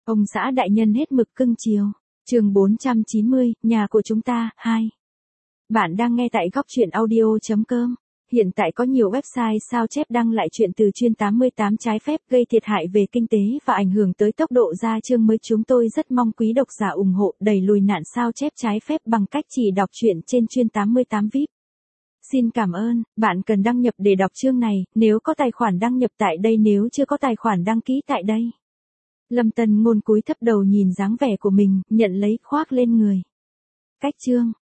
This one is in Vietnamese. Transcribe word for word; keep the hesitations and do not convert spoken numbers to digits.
Ông xã đại nhân hết mực cưng chiều. Chương bốn trăm chín mươi, nhà của chúng ta, hai. Bạn đang nghe tại góc truyện audio chấm com. Hiện tại có nhiều website sao chép đăng lại chuyện từ chuyên tám mươi tám trái phép gây thiệt hại về kinh tế và ảnh hưởng tới tốc độ ra chương mới. Chúng tôi rất mong quý độc giả ủng hộ đẩy lùi nạn sao chép trái phép bằng cách chỉ đọc truyện trên chuyên tám mươi tám vi ai pi. Xin cảm ơn. Bạn cần đăng nhập để đọc chương này, nếu có tài khoản đăng nhập tại đây, nếu chưa có tài khoản đăng ký tại đây. Lâm Tân Ngôn cúi thấp đầu nhìn dáng vẻ của mình, nhận lấy khoác lên người. Cách chương,